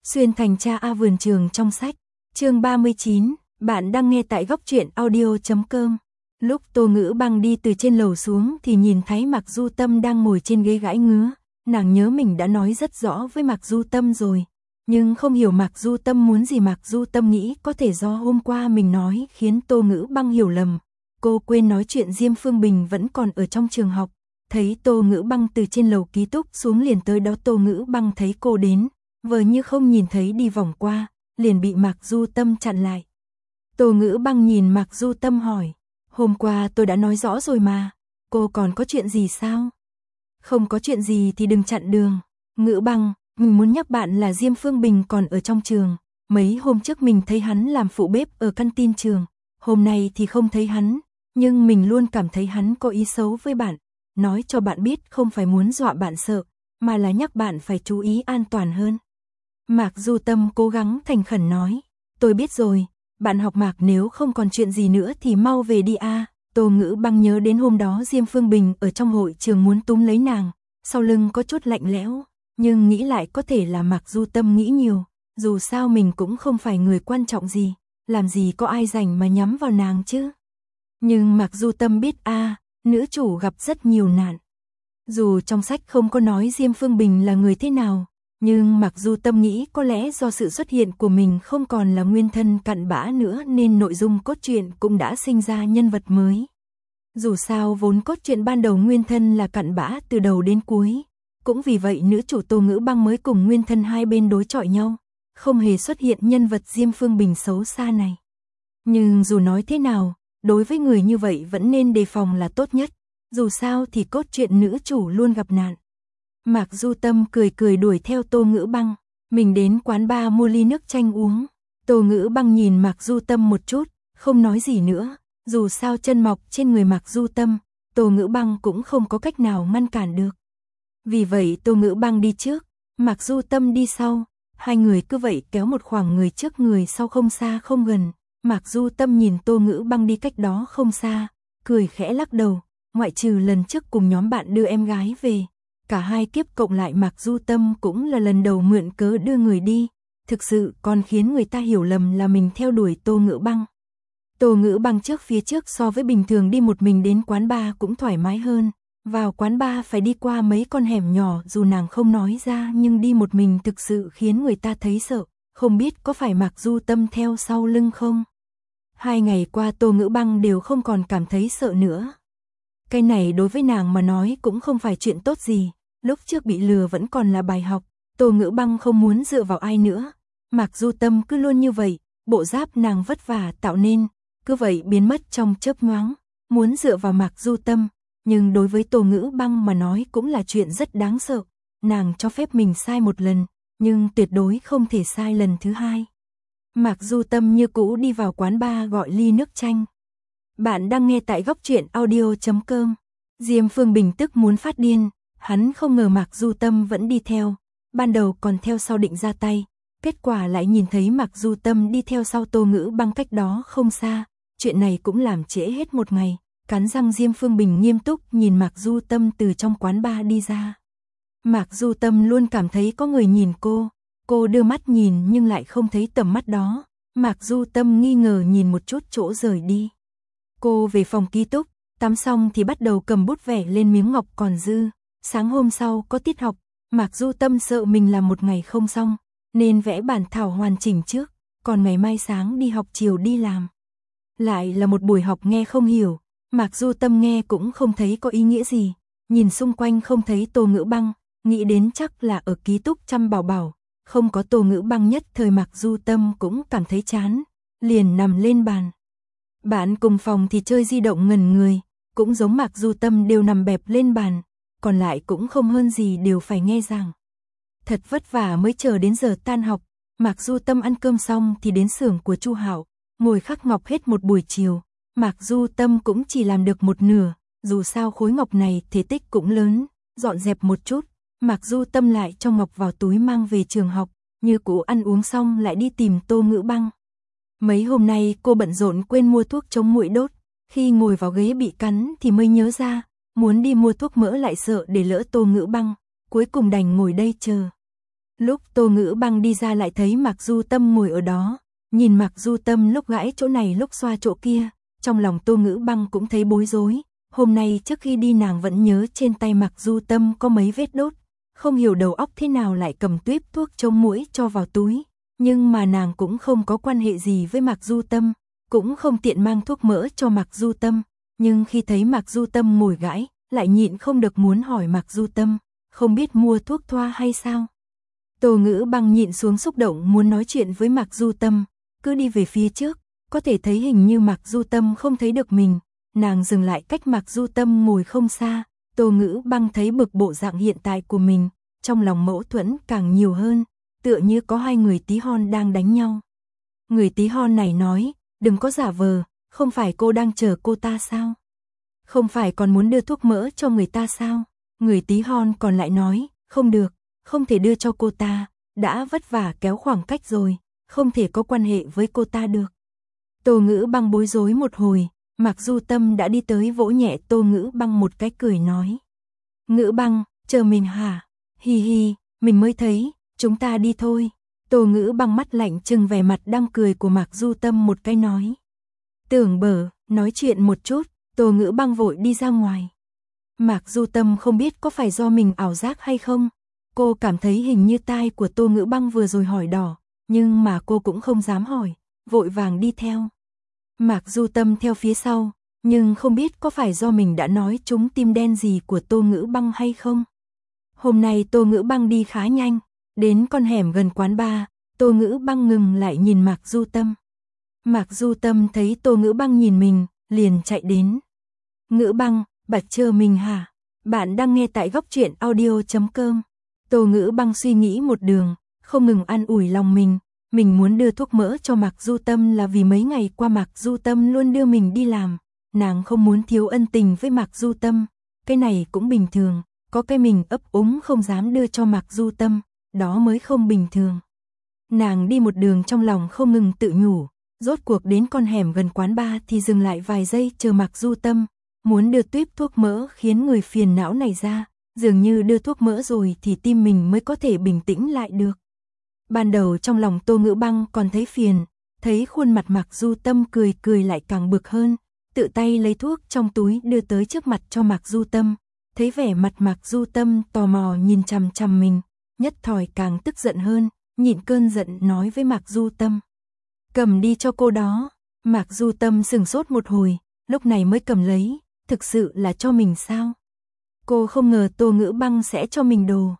Xuyên thành cha A vườn trường trong sách. Chương 39, bạn đang nghe tại góc truyện audio.com. Lúc Tô Ngữ Băng đi từ trên lầu xuống thì nhìn thấy Mạc Du Tâm đang ngồi trên ghế gãi ngứa. Nàng nhớ mình đã nói rất rõ với Mạc Du Tâm rồi, nhưng không hiểu Mạc Du Tâm muốn gì. Mạc Du Tâm nghĩ có thể do hôm qua mình nói khiến Tô Ngữ Băng hiểu lầm. Cô quên nói chuyện Diêm Phương Bình vẫn còn ở trong trường học. Thấy Tô Ngữ Băng từ trên lầu ký túc xuống liền tới đó. Tô Ngữ Băng thấy cô đến, vờ như không nhìn thấy đi vòng qua, liền bị Mạc Du Tâm chặn lại. Tô Ngữ Băng nhìn Mạc Du Tâm hỏi, hôm qua tôi đã nói rõ rồi mà, cô còn có chuyện gì sao? Không có chuyện gì thì đừng chặn đường. Ngữ Băng, mình muốn nhắc bạn là Diêm Phương Bình còn ở trong trường. Mấy hôm trước mình thấy hắn làm phụ bếp ở căn tin trường, hôm nay thì không thấy hắn, nhưng mình luôn cảm thấy hắn có ý xấu với bạn. Nói cho bạn biết không phải muốn dọa bạn sợ, mà là nhắc bạn phải chú ý an toàn hơn. Mạc Du Tâm cố gắng thành khẩn nói, tôi biết rồi, bạn học Mạc nếu không còn chuyện gì nữa thì mau về đi a. Tô Ngữ Băng nhớ đến hôm đó Diêm Phương Bình ở trong hội trường muốn túm lấy nàng, sau lưng có chút lạnh lẽo, nhưng nghĩ lại có thể là Mạc Du Tâm nghĩ nhiều, dù sao mình cũng không phải người quan trọng gì, làm gì có ai rảnh mà nhắm vào nàng chứ. Nhưng Mạc Du Tâm biết nữ chủ gặp rất nhiều nạn. Dù trong sách không có nói Diêm Phương Bình là người thế nào, nhưng Mạc Du Tâm nghĩ có lẽ do sự xuất hiện của mình không còn là nguyên thân cặn bã nữa nên nội dung cốt truyện cũng đã sinh ra nhân vật mới. Dù sao vốn cốt truyện ban đầu nguyên thân là cặn bã từ đầu đến cuối, cũng vì vậy nữ chủ Tô Ngữ Băng mới cùng nguyên thân hai bên đối chọi nhau, không hề xuất hiện nhân vật Diêm Phương Bình xấu xa này. Nhưng dù nói thế nào, đối với người như vậy vẫn nên đề phòng là tốt nhất, dù sao thì cốt truyện nữ chủ luôn gặp nạn. Mạc Du Tâm cười cười đuổi theo Tô Ngữ Băng, mình đến quán bar mua ly nước chanh uống. Tô Ngữ Băng nhìn Mạc Du Tâm một chút, không nói gì nữa, dù sao chân mọc trên người Mạc Du Tâm, Tô Ngữ Băng cũng không có cách nào ngăn cản được. Vì vậy Tô Ngữ Băng đi trước, Mạc Du Tâm đi sau, hai người cứ vậy kéo một khoảng người trước người sau không xa không gần. Mạc Du Tâm nhìn Tô Ngữ Băng đi cách đó không xa, cười khẽ lắc đầu, ngoại trừ lần trước cùng nhóm bạn đưa em gái về. Cả hai kiếp cộng lại Mạc Du Tâm cũng là lần đầu mượn cớ đưa người đi, thực sự còn khiến người ta hiểu lầm là mình theo đuổi Tô Ngữ Băng. Tô Ngữ Băng phía trước so với bình thường đi một mình đến quán bar cũng thoải mái hơn, vào quán bar phải đi qua mấy con hẻm nhỏ dù nàng không nói ra nhưng đi một mình thực sự khiến người ta thấy sợ, không biết có phải Mạc Du Tâm theo sau lưng không? 2 ngày qua Tô Ngữ Băng đều không còn cảm thấy sợ nữa. Cái này đối với nàng mà nói cũng không phải chuyện tốt gì, lúc trước bị lừa vẫn còn là bài học, Tô Ngữ Băng không muốn dựa vào ai nữa. Mạc Du Tâm cứ luôn như vậy, bộ giáp nàng vất vả tạo nên, cứ vậy biến mất trong chớp nhoáng, muốn dựa vào Mạc Du Tâm, nhưng đối với Tô Ngữ Băng mà nói cũng là chuyện rất đáng sợ, nàng cho phép mình sai một lần, nhưng tuyệt đối không thể sai lần thứ hai. Mạc Du Tâm như cũ đi vào quán bar gọi ly nước chanh. Bạn đang nghe tại góc truyện audio.com. Diêm Phương Bình tức muốn phát điên, hắn không ngờ Mạc Du Tâm vẫn đi theo, ban đầu còn theo sau định ra tay, kết quả lại nhìn thấy Mạc Du Tâm đi theo sau Tô Ngữ Băng cách đó không xa, chuyện này cũng làm trễ hết một ngày. Cắn răng Diêm Phương Bình nghiêm túc nhìn Mạc Du Tâm từ trong quán bar đi ra. Mạc Du Tâm luôn cảm thấy có người nhìn cô đưa mắt nhìn nhưng lại không thấy tầm mắt đó. Mạc Du Tâm nghi ngờ nhìn một chút chỗ rời đi. Cô về phòng ký túc, tắm xong thì bắt đầu cầm bút vẽ lên miếng ngọc còn dư. Sáng hôm sau có tiết học, Mạc Du Tâm sợ mình làm một ngày không xong, nên vẽ bản thảo hoàn chỉnh trước, còn ngày mai sáng đi học chiều đi làm. Lại là một buổi học nghe không hiểu, Mạc Du Tâm nghe cũng không thấy có ý nghĩa gì, nhìn xung quanh không thấy Tô Ngữ Băng, nghĩ đến chắc là ở ký túc chăm bảo bảo, không có Tô Ngữ Băng nhất thời Mạc Du Tâm cũng cảm thấy chán, liền nằm lên bàn. Bạn cùng phòng thì chơi di động ngẩn người, cũng giống Mạc Du Tâm đều nằm bẹp lên bàn, còn lại cũng không hơn gì đều phải nghe giảng. Thật vất vả mới chờ đến giờ tan học, Mạc Du Tâm ăn cơm xong thì đến xưởng của Chu Hạo, ngồi khắc ngọc hết một buổi chiều. Mạc Du Tâm cũng chỉ làm được một nửa, dù sao khối ngọc này thể tích cũng lớn, dọn dẹp một chút, Mạc Du Tâm lại cho ngọc vào túi mang về trường học, như cũ ăn uống xong lại đi tìm Tô Ngữ Băng. Mấy hôm nay cô bận rộn quên mua thuốc chống muỗi đốt, khi ngồi vào ghế bị cắn thì mới nhớ ra, muốn đi mua thuốc mỡ lại sợ để lỡ Tô Ngữ Băng, cuối cùng đành ngồi đây chờ. Lúc Tô Ngữ Băng đi ra lại thấy Mạc Du Tâm ngồi ở đó, nhìn Mạc Du Tâm lúc gãi chỗ này lúc xoa chỗ kia, trong lòng Tô Ngữ Băng cũng thấy bối rối. Hôm nay trước khi đi nàng vẫn nhớ trên tay Mạc Du Tâm có mấy vết đốt, không hiểu đầu óc thế nào lại cầm tuýp thuốc chống muỗi cho vào túi, nhưng mà nàng cũng không có quan hệ gì với Mạc Du Tâm, cũng không tiện mang thuốc mỡ cho Mạc Du Tâm, nhưng khi thấy Mạc Du Tâm ngồi gãi, lại nhịn không được muốn hỏi Mạc Du Tâm, không biết mua thuốc thoa hay sao. Tô Ngữ Băng nhịn xuống xúc động muốn nói chuyện với Mạc Du Tâm, cứ đi về phía trước, có thể thấy hình như Mạc Du Tâm không thấy được mình, nàng dừng lại cách Mạc Du Tâm ngồi không xa. Tô Ngữ Băng thấy bực bộ dạng hiện tại của mình, trong lòng mâu thuẫn càng nhiều hơn, tựa như có hai người tí hon đang đánh nhau. Người tí hon này nói, đừng có giả vờ, không phải cô đang chờ cô ta sao? Không phải còn muốn đưa thuốc mỡ cho người ta sao? Người tí hon còn lại nói, không được, không thể đưa cho cô ta, đã vất vả kéo khoảng cách rồi, không thể có quan hệ với cô ta được. Tô Ngữ Băng bối rối một hồi, Mạc Du Tâm đã đi tới vỗ nhẹ Tô Ngữ Băng một cái cười nói. Ngữ Băng, chờ mình hả? Hi hi, mình mới thấy, chúng ta đi thôi. Tô Ngữ Băng mắt lạnh trừng vẻ mặt đang cười của Mạc Du Tâm một cái nói. Tưởng bở, nói chuyện một chút, Tô Ngữ Băng vội đi ra ngoài. Mạc Du Tâm không biết có phải do mình ảo giác hay không, cô cảm thấy hình như tai của Tô Ngữ Băng vừa rồi hỏi đỏ, nhưng mà cô cũng không dám hỏi, vội vàng đi theo. Mạc Du Tâm theo phía sau, nhưng không biết có phải do mình đã nói trúng tim đen gì của Tô Ngữ Băng hay không. Hôm nay Tô Ngữ Băng đi khá nhanh, đến con hẻm gần quán bar, Tô Ngữ Băng ngừng lại nhìn Mạc Du Tâm. Mạc Du Tâm thấy Tô Ngữ Băng nhìn mình, liền chạy đến. Ngữ Băng, bạn chờ mình hả? Bạn đang nghe tại góc truyện audio.com. Tô Ngữ Băng suy nghĩ một đường, không ngừng an ủi lòng mình muốn đưa thuốc mỡ cho Mạc Du Tâm là vì mấy ngày qua Mạc Du Tâm luôn đưa mình đi làm, nàng không muốn thiếu ân tình với Mạc Du Tâm, cái này cũng bình thường, có cái mình ấp úng không dám đưa cho Mạc Du Tâm, đó mới không bình thường. Nàng đi một đường trong lòng không ngừng tự nhủ, rốt cuộc đến con hẻm gần quán bar thì dừng lại vài giây chờ Mạc Du Tâm, muốn đưa tuýp thuốc mỡ khiến người phiền não này ra, dường như đưa thuốc mỡ rồi thì tim mình mới có thể bình tĩnh lại được. Ban đầu trong lòng Tô Ngữ Băng còn thấy phiền, thấy khuôn mặt Mạc Du Tâm cười lại càng bực hơn, tự tay lấy thuốc trong túi đưa tới trước mặt cho Mạc Du Tâm, thấy vẻ mặt Mạc Du Tâm tò mò nhìn chằm chằm mình, nhất thời càng tức giận hơn, nhịn cơn giận nói với Mạc Du Tâm. Cầm đi cho cô đó. Mạc Du Tâm sửng sốt một hồi, lúc này mới cầm lấy, thực sự là cho mình sao? Cô không ngờ Tô Ngữ Băng sẽ cho mình đồ.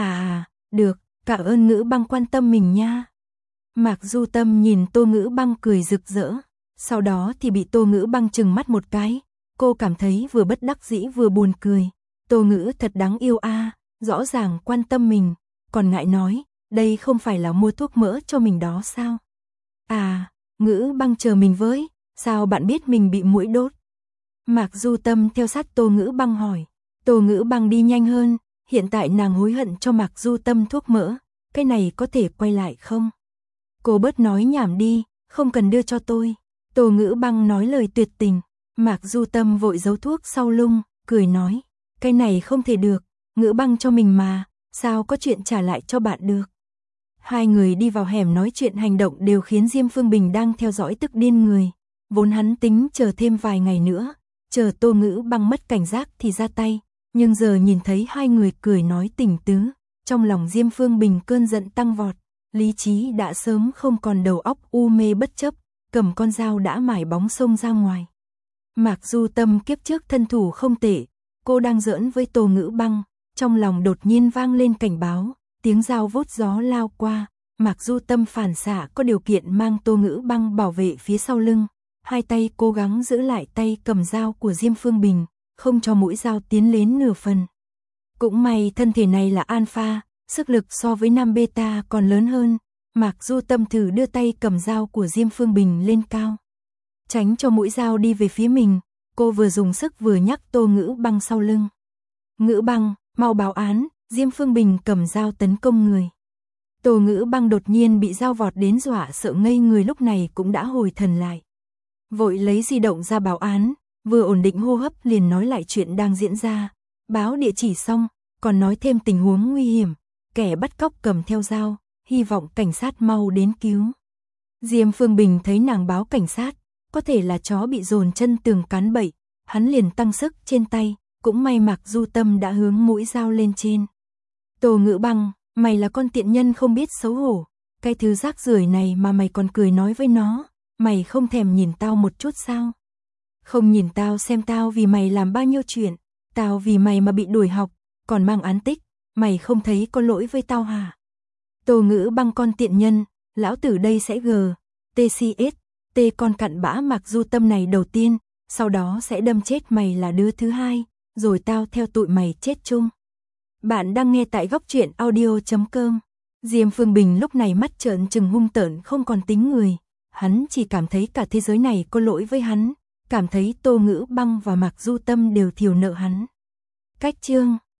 Được, cảm ơn Ngữ Băng quan tâm mình nha. Mạc Du Tâm nhìn Tô Ngữ Băng cười rực rỡ, sau đó thì bị Tô Ngữ Băng trừng mắt một cái, cô cảm thấy vừa bất đắc dĩ vừa buồn cười. Tô Ngữ thật đáng yêu a, rõ ràng quan tâm mình, còn ngại nói, đây không phải là mua thuốc mỡ cho mình đó sao? Ngữ Băng chờ mình với, sao bạn biết mình bị muỗi đốt? Mạc Du Tâm theo sát Tô Ngữ Băng hỏi. Tô Ngữ Băng đi nhanh hơn, hiện tại nàng hối hận cho Mạc Du Tâm thuốc mỡ, cái này có thể quay lại không? Cô bớt nói nhảm đi, không cần đưa cho tôi. Tô Ngữ Băng nói lời tuyệt tình, Mạc Du Tâm vội giấu thuốc sau lưng, cười nói, cái này không thể được, Ngữ Băng cho mình mà, sao có chuyện trả lại cho bạn được? Hai người đi vào hẻm nói chuyện hành động đều khiến Diêm Phương Bình đang theo dõi tức điên người, vốn hắn tính chờ thêm vài ngày nữa, chờ Tô Ngữ Băng mất cảnh giác thì ra tay, nhưng giờ nhìn thấy hai người cười nói tình tứ, trong lòng Diêm Phương Bình cơn giận tăng vọt, lý trí đã sớm không còn đầu óc u mê bất chấp, cầm con dao đã mải bóng xông ra ngoài. Mạc Du Tâm kiếp trước thân thủ không tệ, cô đang giỡn với Tô Ngữ Băng, trong lòng đột nhiên vang lên cảnh báo, tiếng dao vút gió lao qua, Mạc Du Tâm phản xạ có điều kiện mang Tô Ngữ Băng bảo vệ phía sau lưng, hai tay cố gắng giữ lại tay cầm dao của Diêm Phương Bình, không cho mũi dao tiến lên nửa phần. Cũng may thân thể này là alpha, sức lực so với nam beta còn lớn hơn, Mạc Du Tâm thử đưa tay cầm dao của Diêm Phương Bình lên cao. Tránh cho mũi dao đi về phía mình, cô vừa dùng sức vừa nhắc Tô Ngữ Băng sau lưng. Ngữ Băng, mau báo án, Diêm Phương Bình cầm dao tấn công người. Tô Ngữ Băng đột nhiên bị dao vọt đến dọa sợ ngây người, lúc này cũng đã hồi thần lại. Vội lấy di động ra báo án, vừa ổn định hô hấp liền nói lại chuyện đang diễn ra, báo địa chỉ xong, còn nói thêm tình huống nguy hiểm, kẻ bắt cóc cầm theo dao, hy vọng cảnh sát mau đến cứu. Diêm Phương Bình thấy nàng báo cảnh sát, có thể là chó bị dồn chân tường cắn bậy, hắn liền tăng sức trên tay, cũng may Mạc Du Tâm đã hướng mũi dao lên trên. Tô Ngữ Băng, mày là con tiện nhân không biết xấu hổ, cái thứ rác rưởi này mà mày còn cười nói với nó, mày không thèm nhìn tao một chút sao? Không nhìn tao xem tao vì mày làm bao nhiêu chuyện, tao vì mày mà bị đuổi học, còn mang án tích, mày không thấy có lỗi với tao hả? Tô Ngữ Băng con tiện nhân, lão tử đây sẽ TCS, con cặn bã Mạc Du Tâm này đầu tiên, sau đó sẽ đâm chết mày là đứa thứ hai, rồi tao theo tụi mày chết chung. Bạn đang nghe tại góc truyện audio.com. Diêm Phương Bình lúc này mắt trợn trừng hung tợn không còn tính người, hắn chỉ cảm thấy cả thế giới này có lỗi với hắn, cảm thấy Tô Ngữ Băng và Mạc Du Tâm đều thiểu nợ hắn. Cách chương